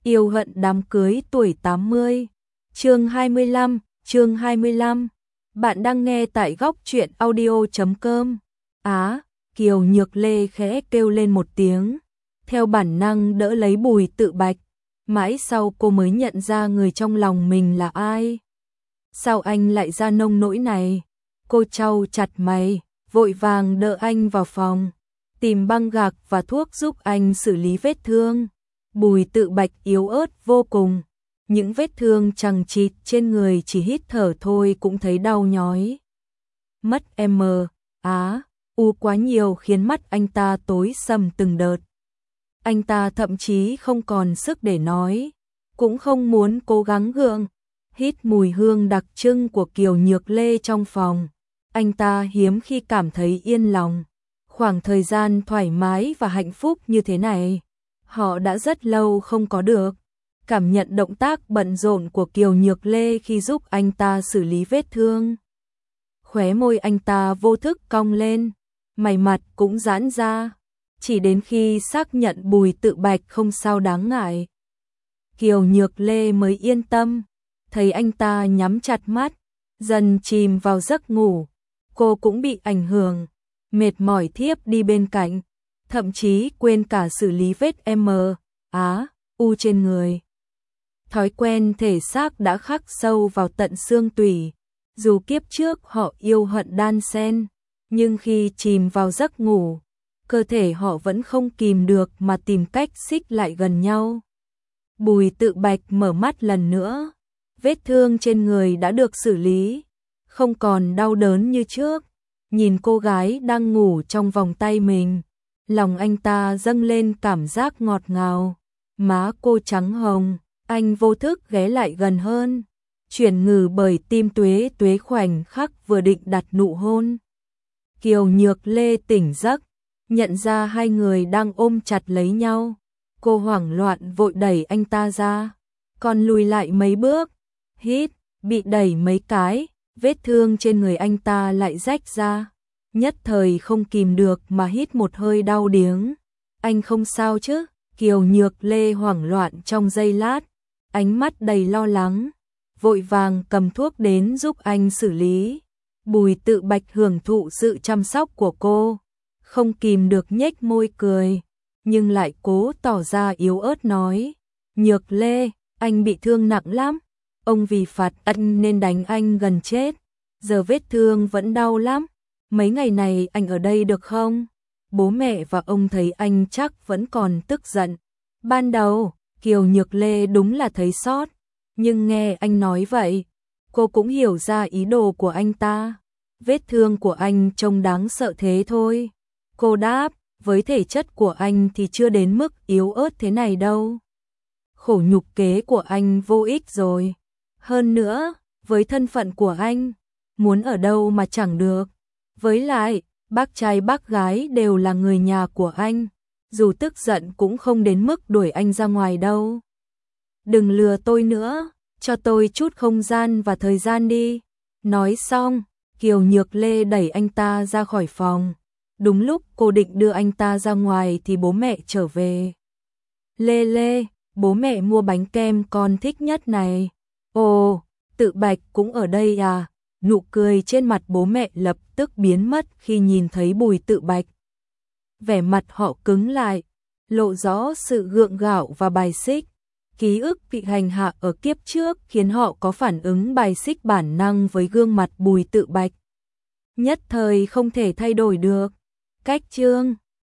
Yêu hận đám cưới tuổi 80. Chương 25. Bạn đang nghe tại góc truyện audio.com. Kiều Nhược Lê khẽ kêu lên một tiếng, theo bản năng đỡ lấy Bùi Tự Bạch. Mãi sau cô mới nhận ra người trong lòng mình là ai. Sao anh lại ra nông nỗi này? Cô chau chặt mày, vội vàng đỡ anh vào phòng, tìm băng gạc và thuốc giúp anh xử lý vết thương. Bùi Tự Bạch yếu ớt vô cùng, những vết thương chằng chịt trên người chỉ hít thở thôi cũng thấy đau nhói. Mất u quá nhiều khiến mắt anh ta tối sầm từng đợt. Anh ta thậm chí không còn sức để nói, cũng không muốn cố gắng gượng. Hít mùi hương đặc trưng của Kiều Nhược Lê trong phòng, anh ta hiếm khi cảm thấy yên lòng. Khoảng thời gian thoải mái và hạnh phúc như thế này, họ đã rất lâu không có được. Cảm nhận động tác bận rộn của Kiều Nhược Lê khi giúp anh ta xử lý vết thương. Khóe môi anh ta vô thức cong lên, mày mặt cũng giãn ra. Chỉ đến khi xác nhận Bùi Tự Bạch không sao đáng ngại, Kiều Nhược Lê mới yên tâm. Thấy anh ta nhắm chặt mắt, dần chìm vào giấc ngủ, cô cũng bị ảnh hưởng, mệt mỏi thiếp đi bên cạnh, thậm chí quên cả xử lý vết u trên người. Thói quen thể xác đã khắc sâu vào tận xương tủy, dù kiếp trước họ yêu hận đan xen, nhưng khi chìm vào giấc ngủ, cơ thể họ vẫn không kìm được mà tìm cách xích lại gần nhau. Bùi Tự Bạch mở mắt lần nữa, vết thương trên người đã được xử lý, không còn đau đớn như trước. Nhìn cô gái đang ngủ trong vòng tay mình, lòng anh ta dâng lên cảm giác ngọt ngào. Má cô trắng hồng, anh vô thức ghé lại gần hơn, chuyển ngừ bởi tim tuế tuế khoảnh khắc vừa định đặt nụ hôn. Kiều Nhược Lê tỉnh giấc, nhận ra hai người đang ôm chặt lấy nhau. Cô hoảng loạn vội đẩy anh ta ra, còn lùi lại mấy bước. Bị đẩy mấy cái, vết thương trên người anh ta lại rách ra. Nhất thời không kìm được mà hít một hơi đau điếng. Anh không sao chứ? Kiều Nhược Lê hoảng loạn trong giây lát, ánh mắt đầy lo lắng, vội vàng cầm thuốc đến giúp anh xử lý. Bùi Tự Bạch hưởng thụ sự chăm sóc của cô, không kìm được nhếch môi cười, nhưng lại cố tỏ ra yếu ớt nói: Nhược Lê, anh bị thương nặng lắm, ông vì phạt anh nên đánh anh gần chết, giờ vết thương vẫn đau lắm, mấy ngày này anh ở đây được không? Bố mẹ và ông thấy anh chắc vẫn còn tức giận. Ban đầu, Kiều Nhược Lê đúng là thấy xót, nhưng nghe anh nói vậy, cô cũng hiểu ra ý đồ của anh ta. Vết thương của anh trông đáng sợ thế thôi. Cô đáp, với thể chất của anh thì chưa đến mức yếu ớt thế này đâu. Khổ nhục kế của anh vô ích rồi. Hơn nữa, với thân phận của anh, muốn ở đâu mà chẳng được. Với lại, bác trai bác gái đều là người nhà của anh, dù tức giận cũng không đến mức đuổi anh ra ngoài đâu. Đừng lừa tôi nữa, cho tôi chút không gian và thời gian đi. Nói xong, Kiều Nhược Lê đẩy anh ta ra khỏi phòng. Đúng lúc cô định đưa anh ta ra ngoài thì bố mẹ trở về. Lê, bố mẹ mua bánh kem con thích nhất này. Ồ, Tự Bạch cũng ở đây à? Nụ cười trên mặt bố mẹ lập tức biến mất khi nhìn thấy Bùi Tự Bạch. Vẻ mặt họ cứng lại, lộ rõ sự gượng gạo và bài xích. Ký ức bị hành hạ ở kiếp trước khiến họ có phản ứng bài xích bản năng với gương mặt Bùi Tự Bạch. Nhất thời không thể thay đổi được. Cách chương